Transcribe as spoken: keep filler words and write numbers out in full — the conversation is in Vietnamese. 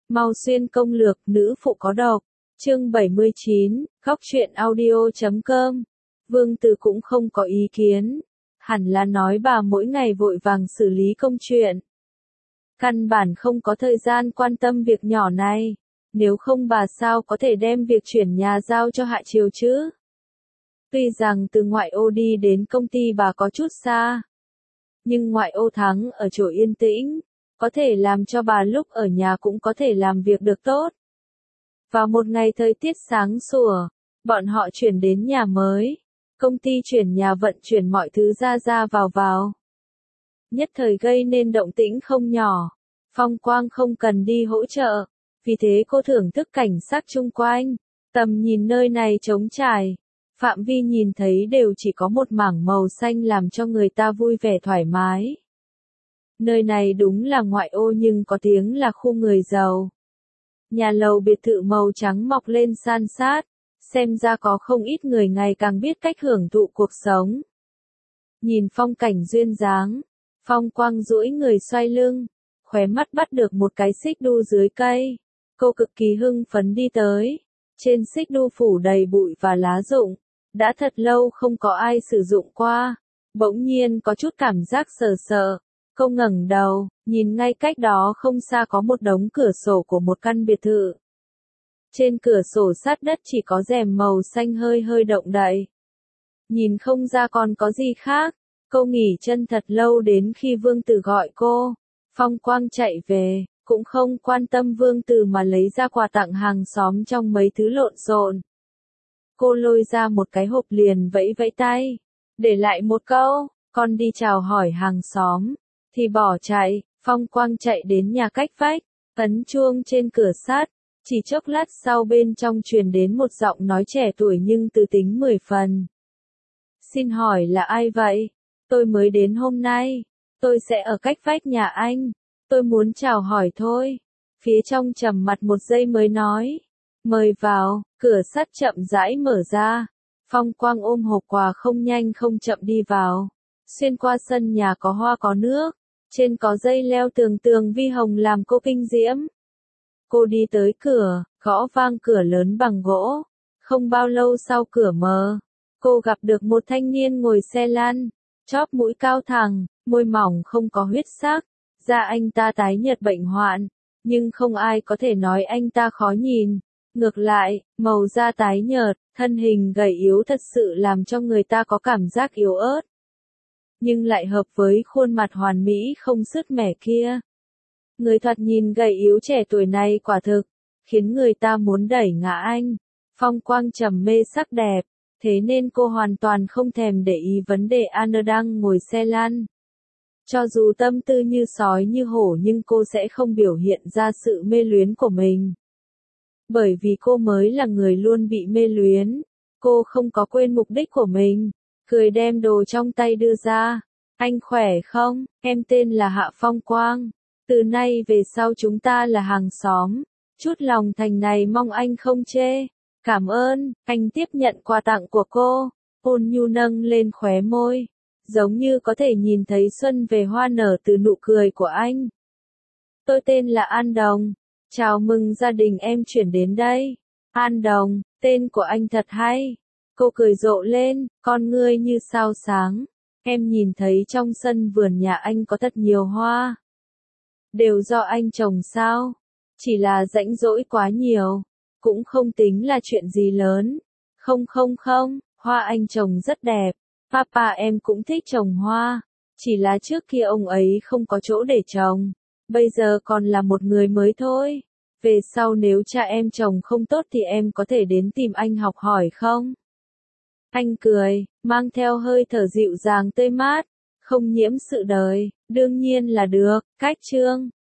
Mau xuyên công lược, nữ phụ có độc. Chương bảy mươi chín, góc truyện audio chấm com. Vương Tử cũng không có ý kiến. Hẳn là nói bà mỗi ngày vội vàng xử lý công chuyện. Căn bản không có thời gian quan tâm việc nhỏ này. Nếu không bà sao có thể đem việc chuyển nhà giao cho Hạ Triều chứ? Tuy rằng từ ngoại ô đi đến công ty bà có chút xa. Nhưng ngoại ô Thắng ở chỗ yên tĩnh. Có thể làm cho bà lúc ở nhà cũng có thể làm việc được tốt. Vào một ngày thời tiết sáng sủa, bọn họ chuyển đến nhà mới. Công ty chuyển nhà vận chuyển mọi thứ ra ra vào vào. Nhất thời gây nên động tĩnh không nhỏ. Phong Quang không cần đi hỗ trợ. Vì thế cô thưởng thức cảnh sắc chung quanh. Tầm nhìn nơi này trống trải. Phạm vi nhìn thấy đều chỉ có một mảng màu xanh làm cho người ta vui vẻ thoải mái. Nơi này đúng là ngoại ô nhưng có tiếng là khu người giàu. Nhà lầu biệt thự màu trắng mọc lên san sát, xem ra có không ít người ngày càng biết cách hưởng thụ cuộc sống. Nhìn phong cảnh duyên dáng, Phong Quang duỗi người xoay lưng, khóe mắt bắt được một cái xích đu dưới cây. Cô cực kỳ hưng phấn đi tới, trên xích đu phủ đầy bụi và lá rụng, đã thật lâu không có ai sử dụng qua, bỗng nhiên có chút cảm giác sợ sợ. Cô ngẩng đầu, nhìn ngay cách đó không xa có một đống cửa sổ của một căn biệt thự. Trên cửa sổ sát đất chỉ có rèm màu xanh hơi hơi động đậy. Nhìn không ra còn có gì khác, cô nghỉ chân thật lâu đến khi Vương Tử gọi cô. Phong Quang chạy về, cũng không quan tâm Vương Tử mà lấy ra quà tặng hàng xóm trong mấy thứ lộn xộn. Cô lôi ra một cái hộp liền vẫy vẫy tay, để lại một câu, con đi chào hỏi hàng xóm. Thì bỏ chạy, Phong Quang chạy đến nhà cách vách, ấn chuông trên cửa sắt, chỉ chốc lát sau bên trong truyền đến một giọng nói trẻ tuổi nhưng từ tính mười phần. Xin hỏi là ai vậy? Tôi mới đến hôm nay, tôi sẽ ở cách vách nhà anh, tôi muốn chào hỏi thôi. Phía trong trầm mặt một giây mới nói, mời vào, cửa sắt chậm rãi mở ra, Phong Quang ôm hộp quà không nhanh không chậm đi vào, xuyên qua sân nhà có hoa có nước. Trên có dây leo tường tường vi hồng làm cô kinh diễm. Cô đi tới cửa, gõ vang cửa lớn bằng gỗ. Không bao lâu sau cửa mở, cô gặp được một thanh niên ngồi xe lăn, chóp mũi cao thẳng, môi mỏng không có huyết sắc. Da anh ta tái nhợt bệnh hoạn, nhưng không ai có thể nói anh ta khó nhìn. Ngược lại, màu da tái nhợt, thân hình gầy yếu thật sự làm cho người ta có cảm giác yếu ớt. Nhưng lại hợp với khuôn mặt hoàn mỹ không sứt mẻ kia. Người thoạt nhìn gầy yếu trẻ tuổi này quả thực, khiến người ta muốn đẩy ngã anh. Phong Quang trầm mê sắc đẹp, thế nên cô hoàn toàn không thèm để ý vấn đề Anna đang ngồi xe lăn. Cho dù tâm tư như sói như hổ nhưng cô sẽ không biểu hiện ra sự mê luyến của mình. Bởi vì cô mới là người luôn bị mê luyến, cô không có quên mục đích của mình. Cười đem đồ trong tay đưa ra. Anh khỏe không? Em tên là Hạ Phong Quang. Từ nay về sau chúng ta là hàng xóm. Chút lòng thành này mong anh không chê. Cảm ơn, anh tiếp nhận quà tặng của cô. Ôn nhu nâng lên khóe môi. Giống như có thể nhìn thấy xuân về hoa nở từ nụ cười của anh. Tôi tên là An Đồng. Chào mừng gia đình em chuyển đến đây. An Đồng, tên của anh thật hay. Cô cười rộ lên, con ngươi như sao sáng. Em nhìn thấy trong sân vườn nhà anh có thật nhiều hoa. Đều do anh trồng sao? Chỉ là rãnh rỗi quá nhiều. Cũng không tính là chuyện gì lớn. Không không không, hoa anh trồng rất đẹp. Papa em cũng thích trồng hoa. Chỉ là trước kia ông ấy không có chỗ để trồng. Bây giờ còn là một người mới thôi. Về sau nếu cha em trồng không tốt thì em có thể đến tìm anh học hỏi không? Anh cười, mang theo hơi thở dịu dàng tươi mát, không nhiễm sự đời, đương nhiên là được, cách chương.